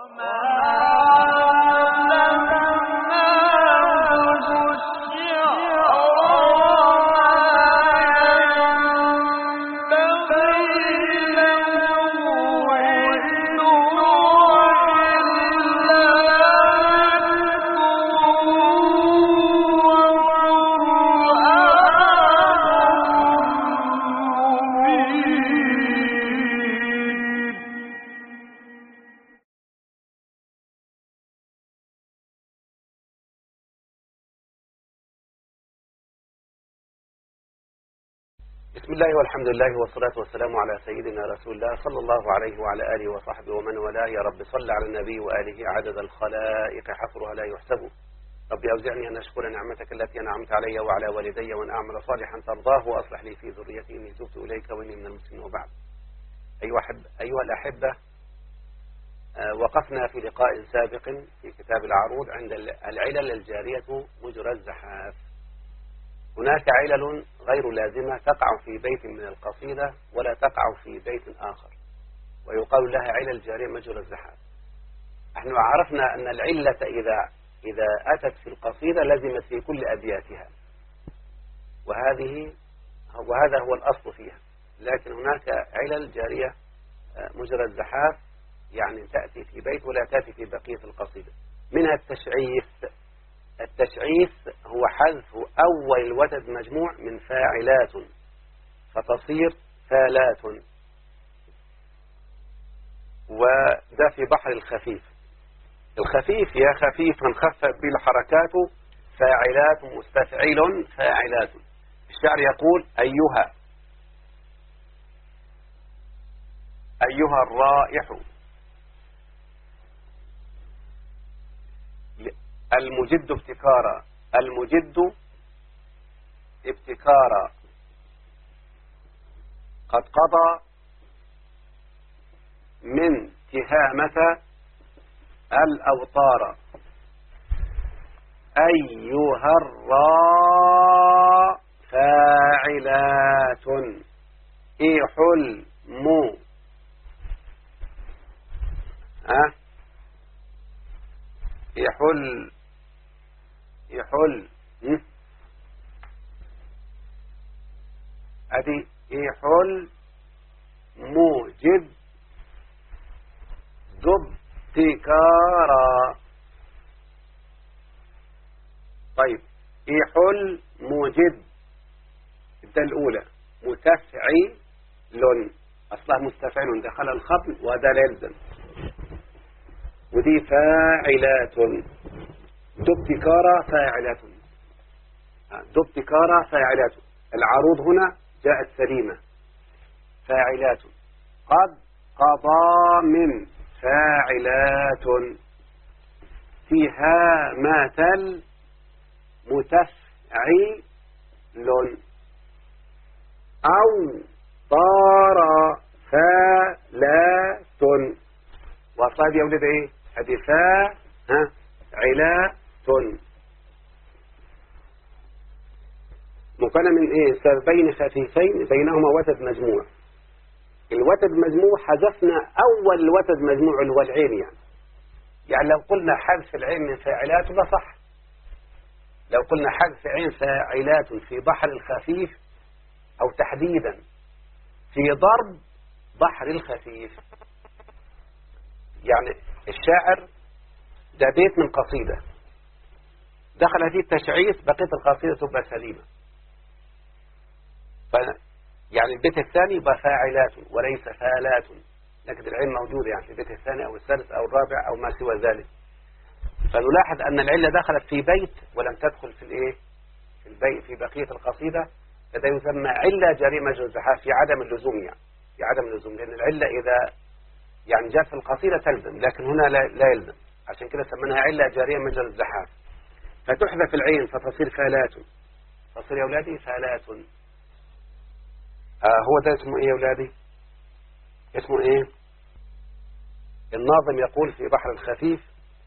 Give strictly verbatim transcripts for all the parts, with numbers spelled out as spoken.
بسم الله والحمد لله والصلاة والسلام على سيدنا رسول الله صلى الله عليه وعلى آله وصحبه ومن والاه. يا رب صل على النبي وآله عدد الخلائق حصرها لا يحسب. ربي أوزعني أن أشكر نعمتك التي أنعمت علي وعلى والدي وأن أعمل صالحا ترضاه وأصلح لي في ذريتي إني تبت إليك وإني من المسلمين. وبعد، أيها, حب أيها الأحبة، وقفنا في لقاء سابق في كتاب العروض عند العلل الجارية مجرى الزحاف. هناك علل غير لازمة تقع في بيت من القصيدة ولا تقع في بيت آخر، ويقال لها علل جارية مجرى الزحاف. نحن عرفنا أن العلة إذا إذا أتت في القصيدة لزمت في كل أبياتها، وهذه وهذا هو الأصل فيها. لكن هناك علل جارية مجرى الزحاف، يعني تأتي في بيت ولا تأتي في بقية القصيدة. منها التشعيث. التشعيث هو حذف أول الوتد مجموع من فاعلات فتصير فالات، وده في بحر الخفيف. الخفيف يا خفيفا خفف بالحركات فاعلات مستفعل فاعلات. الشعر يقول أيها أيها الرائح المجد ابتكارا، المجد ابتكارا قد قضى من تهامة الأوطار. أيها الراء فاعلات إيح المو أه يحل يحل ادي يحل موجد ذب تكارا. طيب، يحل موجد ده الأولى متفعل، أصلها مستفعل دخل الخطم وده لا يلزم، ودي فاعلات دبتكارا فاعلات دبتكارا فاعلات. العروض هنا جاءت سليمة فاعلات. قد قضى من فاعلات تهامة المتفعل أو طار فالات. وأصلها دي يا ولد ايه؟ ادي فا ها علات مكونة من ايه؟ سببين خفيفين بينهما وتد مجموع. الوتد مجموع حذفنا اول الوتد مجموع اللي هو العين، يعني يعني لو قلنا حذف العين من فاعلات ده صح. لو قلنا حذف عين فاعلات في بحر الخفيف، او تحديدا في ضرب بحر الخفيف. يعني الشاعر ده بيت من قصيدة دخل فيه التشعيث، بقية القصيدة تبقى سليمة. ف يعني البيت الثاني يبقى فاعلات وليس فالات، لكن العين موجودة يعني في البيت الثاني أو الثالث أو الرابع أو ما سوى ذلك. فنلاحظ أن العلة دخلت في بيت ولم تدخل في الإيه؟ في البيت في بقية القصيدة. فده يسمى علة جارية مجرى الزحاف في عدم اللزوم، يعني في عدم اللزوم، لأن العلة إذا يعني جاءت في القصيدة تلزم، لكن هنا لا, لا يلزم. عشان كده سميناها علة جارية مجرى الزحاف. فتحذف العين فتصير فالات. تصير يا أولادي فالات. آه هو ده اسمه إيه يا أولادي؟ اسمه إيه؟ الناظم يقول في بحر الخفيف: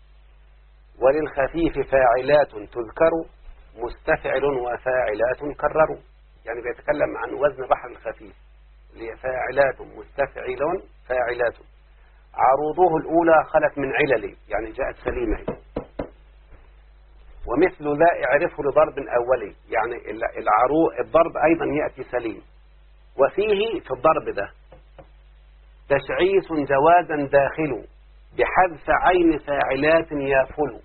وللخفيف فاعلات تذكر مستفعل وفاعلات كرروا. يعني بيتكلم عن وزن بحر الخفيف اللي هي فاعلات مستفعل فاعلات. عروضه الأولى خلت من علل، يعني جاءت سليمة. ومثل ذا اعرفه لضرب أولي، يعني العروض الضرب أيضا يأتي سليم. وفيه في الضرب ده تشعيص جوازا داخل بحذف عين فاعلات يافل.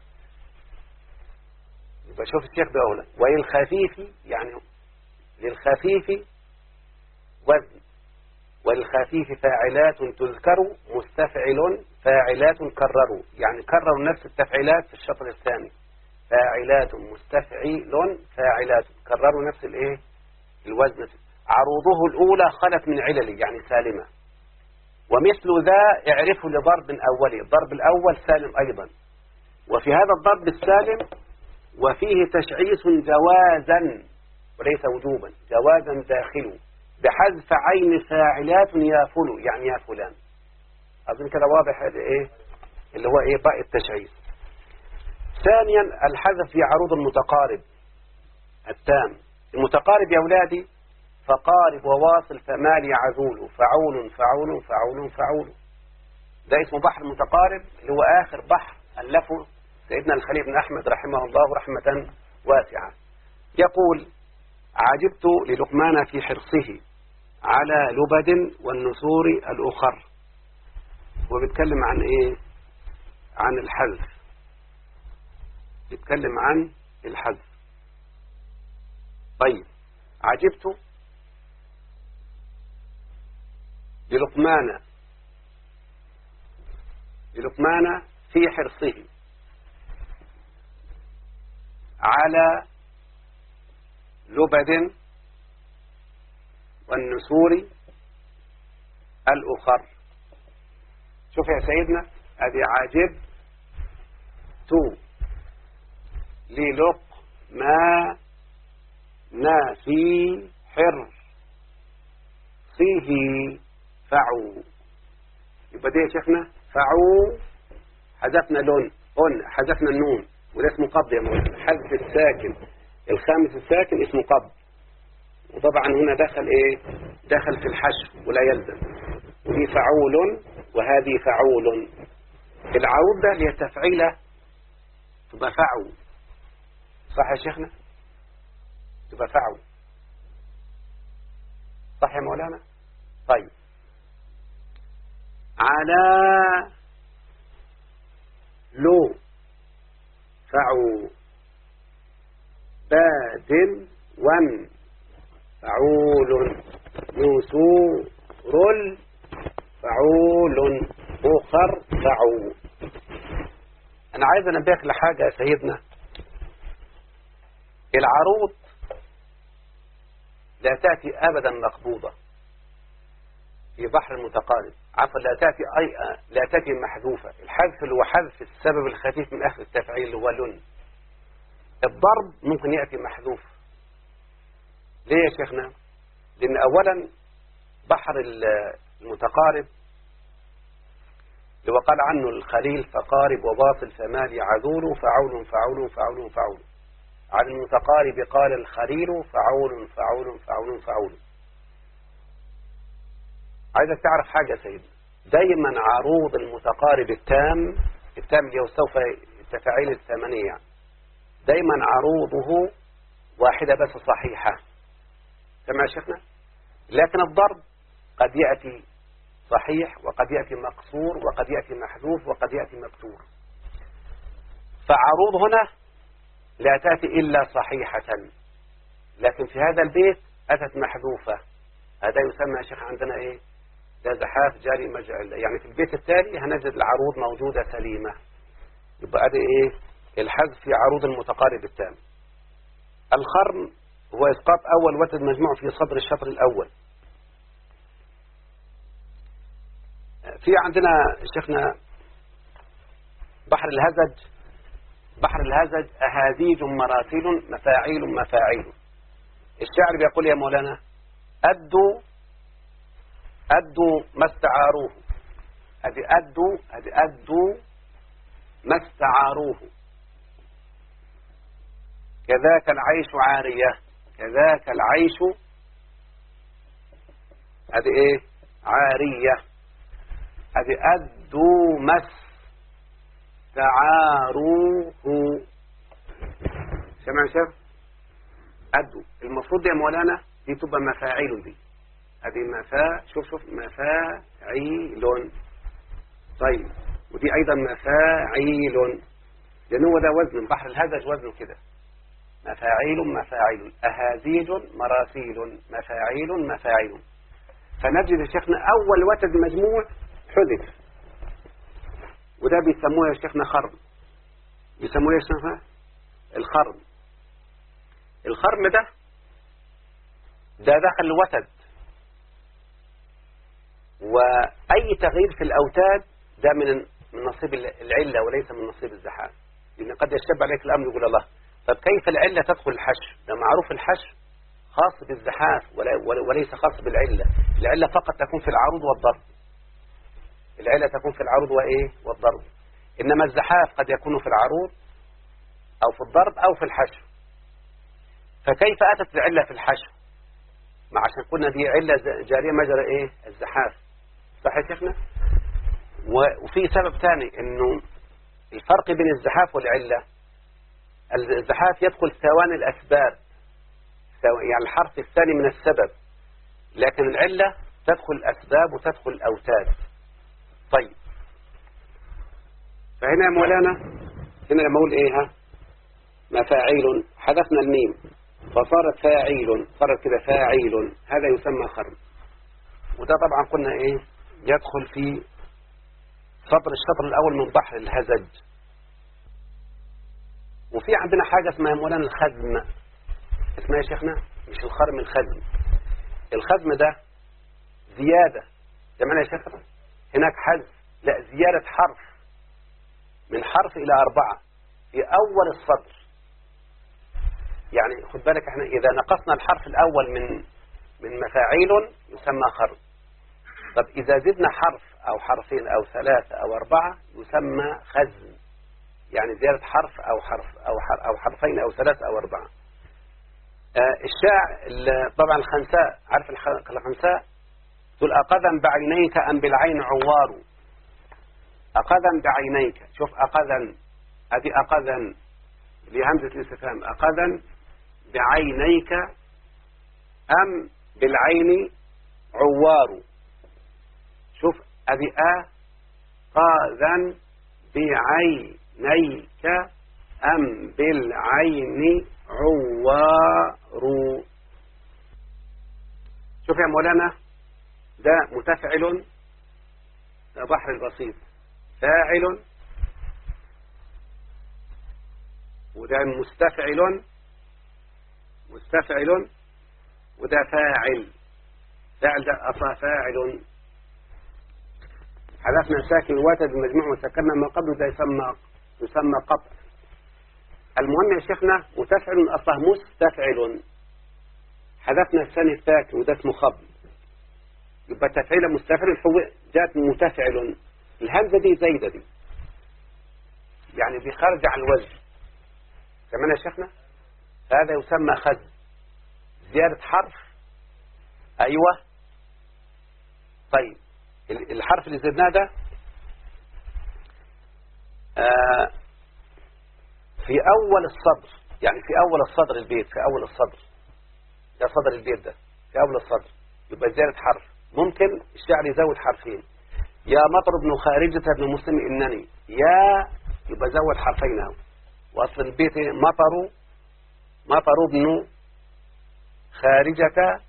يبقى شوف الشيخ بأولا. وللخفيف، يعني للخفيف وزن، وللخفيف فاعلات تذكر مستفعل فاعلات كرروا، يعني كرروا نفس التفعيلات في الشطر الثاني. فاعلات مستفعل فاعلات كرروا نفس الايه الوزن. عروضه الأولى خلت من علل، يعني سالمة. ومثل ذا اعرفه لضرب أولي، الضرب الأول سالم أيضا. وفي هذا الضرب السالم وفيه تشعيص جوازا وليس وجوبا، جوازا داخل بحذف عين فاعلات يافل، يعني يا فلان. أظن كده واضح ايه اللي هو ايه باء التشعيص. ثانيا الحذف في عروض المتقارب التام. المتقارب يا أولادي فقارب وواصل فمال يعزول فعول فعول فعول فعول، ده اسمه بحر متقارب، اللي هو آخر بحر ألفه سيدنا الخليل بن أحمد رحمه الله رحمة واسعة. يقول: عجبت للقمان في حرصه على لبد والنسور الأخر. وبيتكلم عن إيه؟ عن الحذف، بيتكلم عن الحذف. طيب، عجبت للقمان للقمان في حرصه على لبد والنسور الأخر. شوف يا سيدنا، أدي عجبت للقمان في حرصه فعو. يبقى دي يا شيخنا فعو، حذفنا لون أن حذفنا النون، وده اسمه قبض يا مولانا. حذف الساكن الخامس الساكن اسمه قبض. وطبعا هنا دخل ايه؟ دخل في الحشو ولا يلزم. ودي فعول وهذه فعول. العروض ده اللي هي تفعيله تبقى فعو، صح يا شيخنا؟ تبقى فعو، صح يا مولانا؟ طيب، على لو فعو باد ون فعول نسور فعول أخر فعو. أنا عايز أنبهك لحاجة يا سيدنا. العروض لا تأتي أبدا مقبوضة في بحر المتقارب، عفوا لا تأتي أي لا تأتي محذوفة. الحذف اللي هو حذف السبب الخفيف من آخر التفعيل اللي هو لن. الضرب ممكن يأتي محذوف. ليه يا شيخنا؟ لأن أولا بحر المتقارب اللي وقال عنه الخليل: فقارب وباطل فمال يعذول فعول فعول فعول فعول. عن المتقارب قال الخليل: فعول فعول فعول فعول. عايزك تعرف حاجة سيدي، دايما عروض المتقارب التام التام اللي يستوفى التفاعيل الثمانية، يعني دايما عروضه واحدة بس صحيحة. سمع شيخنا؟ لكن الضرب قد يأتي صحيح وقد يأتي مقصور وقد يأتي محذوف وقد يأتي مكسور. فعروض هنا لا تأتي إلا صحيحة، لكن في هذا البيت أتت محذوفة. هذا يسمى يا شيخ عندنا إيه؟ ده زحاف جاري مجعل. يعني في البيت التالي هنجد العروض موجودة سليمة. يبقى هذا إيه؟ الحذف في عروض المتقارب التام. الخرم هو إسقاط أول وتد مجموع في صدر الشطر الأول. في عندنا شيخنا بحر الهزج. بحر الهزج أهازيج مراسيل مفاعيل مفاعيل. الشاعر بيقول يا مولانا: أدوا أدوا ما استعاروه. هذه أدوا هذه أدوا ما استعاروه. كذاك العيش عارية. كذاك العيش هذه إيه؟ عارية. هذه أدوا مس تعاروه. سمع شيخ؟ أدوا المفروض يا مولانا دي تبقى مفاعيل، دي هذه مفا شوف شوف مفاعيل. طيب ودي أيضا مفاعيل، لأن هو ده وزن بحر الهزج، وزنه كده مفاعيل مفاعيل، أهازيج مراسيل، مفاعيل مفاعيل. فنجد يا شيخنا أول وتد مجموع حذف، وده بيسموه يا شيخنا خرم. بيسموه يا شيخنا الخرم. الخرم ده ده دخل الوتد، وأي تغيير في الأوتاد ده من من نصيب العلة وليس من نصيب الزحام. لأن قد يشتب عليك الأمر يقول الله طب كيف العلة تدخل الحشر؟ ده معروف الحشر خاص بالزحاف وليس خاص بالعلة. العلة فقط تكون في العروض والضرب. العلة تكون في العروض وإيه والضرب، إنما الزحاف قد يكون في العروض أو في الضرب أو في الحشر. فكيف أتت العلة في الحشر؟ مع عشان قلنا دي علة جارية مجرى إيه الزحاف، صح يا شيخنا؟ وفي سبب ثاني إنه الفرق بين الزحاف والعلة، الزحاف يدخل ثواني الأسباب، يعني الحرف الثاني من السبب، لكن العلة تدخل الأسباب وتدخل الأوتاد. طيب فهنا يا مولانا هنا لما أقول إيه ها مفاعيل، حذفنا الميم فصارت فاعيل، صارت كده فاعيل، هذا يسمى خرم. وده طبعا قلنا إيه يدخل في سطر الشطر الأول من بحر الهزج. وفي عندنا حاجة اسمها مولانا الخزم. اسمها يا شيخنا مش الخرم، الخزم. الخزم ده زيادة سمعنا يا شيخنا هناك حذف، لا زيادة حرف من حرف إلى أربعة في أول السطر. يعني خد بالك احنا إذا نقصنا الحرف الأول من من مفاعيل يسمى خرم. طب إذا زدنا حرف أو حرفين أو ثلاثة أو أربعة يسمى خزم، يعني زيادة حرف أو حرف أو حرف أو حرفين أو ثلاثة أو أربعة. آه الشاع طبعا الخنساء، عارف الخنساء تقول أقذا بعينيك أم بالعين عوار. أقذا بعينيك، شوف أقذا هذه أقذا لهمزة الاستفهام، أقذا بعينيك أم بالعين عوار. شوف هذه أ قاذا بعينيك أم بالعين عوار. شوف يا مولانا ده متفعل، ده بحر البسيط فاعل، وده مستفعل مستفعل، وده فاعل. فاعل ده أصلا فاعل. حذفنا ساكن الوتد المجموع وسكننا ما قبله، ده يسمى يسمى قطع. المهم يا شيخنا متفعل أصلا مستفعل، حذفنا الثاني الساكن وده اسمه خبر، يبقى تفعيل مستفعل جاءت متفعل. الهمزة دي زايدة دي يعني بخارج عن الوزن، سمعنا يا شيخنا؟ هذا يسمى خزم، زيادة حرف. أيوة طيب الحرف اللي زدناه ده آه في أول الصدر، يعني في أول الصدر البيت، في أول الصدر ده صدر البيت ده في أول الصدر يبقى زيادة حرف. ممكن الشعر يزود حرفين، يا مطر بن خارجة بن مسلم إنني، يا يبقى زود حرفين اهو. وأصل البيت مطر مطر بن خارجة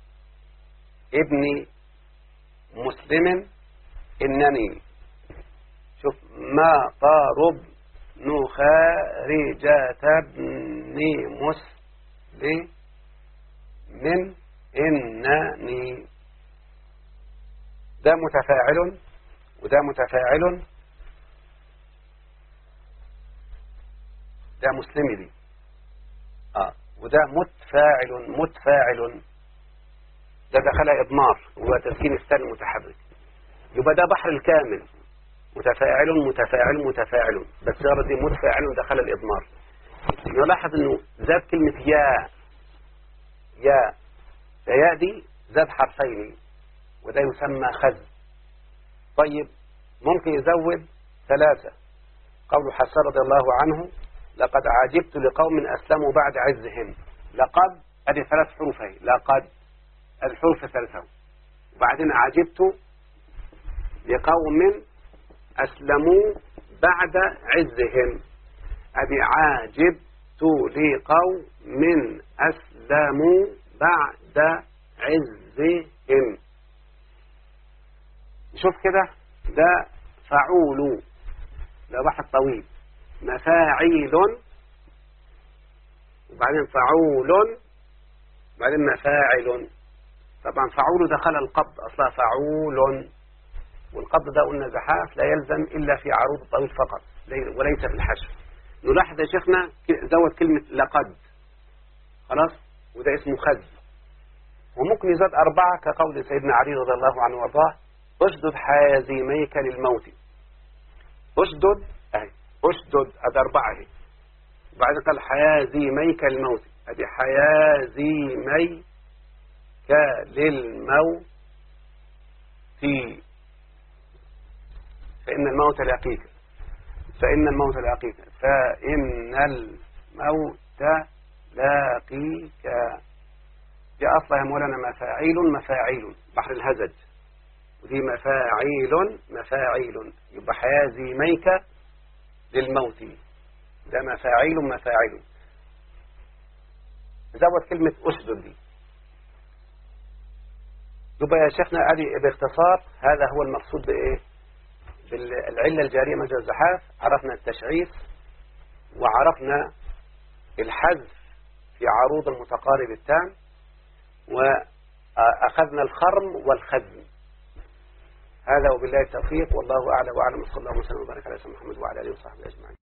ابن مسلم إنني. شوف مطر بن خارجة ابن مسلم من إنني، ده متفاعل وده متفاعل، ده مسلمي دي آه وده متفاعل متفاعل، ده دخلها إضمار وهو تسكين الثاني المتحرك، يبقى ده بحر الكامل متفاعل متفاعل متفاعل، بس صار دي متفاعل دخل الإضمار. نلاحظ إنه زاد كلمة يا يا يا دي زاد حرفين وده يسمى خزم. طيب ممكن يزود ثلاثة. قول حسان رضي الله عنه لقد عجبت لقوم أسلموا بعد عزهم. لقد هذه ثلاث حروف هي، لقد الحروف ثلاثة. وبعدين عجبت لقوم أسلموا بعد عزهم. أبي عاجبت لقوم أسلموا بعد عزهم. شوف كده، ده فعول، ده واحد طويل. مفاعيل، وبعدين فعول، وبعدين مفاعل. طبعا فعول دخل القبض، أصلا فعول، والقبض ده قلنا زحاف لا يلزم إلا في عروض الطويل فقط وليس في الحشو. نلاحظ يا شيخنا زود كلمة لقد، خلاص، وده اسمه خز. وممكن يزاد أربعة كقول سيدنا علي رضي الله عنه وارضاه اشدد حازميك للموت. اشدد اهي، اشدد ادي أربعة اهي. وبعدين قال حازميك للموت، ادي حازميك للموت فإن الموت لاقيك، فإن الموت لاقيك، فإن الموت لاقيك. دي أصلا يا مولانا مفاعيل مفاعيل، بحر الهزج، ودي مفاعيل مفاعيل، يبقى حازميك للموت، ده مفاعيل مفاعيل. زود كلمة أشدد دي. يبقى يا شيخنا أدي باختصار هذا هو المقصود بإيه؟ بالعلة الجارية مجرى الزحاف. عرفنا التشعيف، وعرفنا الحذف في عروض المتقارب التام، وأخذنا الخرم والخزم. هذا وبالله التوفيق، والله أعلى وأعلم. صلى الله وسلم وبارك على سيدنا محمد وعلى آله وصحبه أجمعين.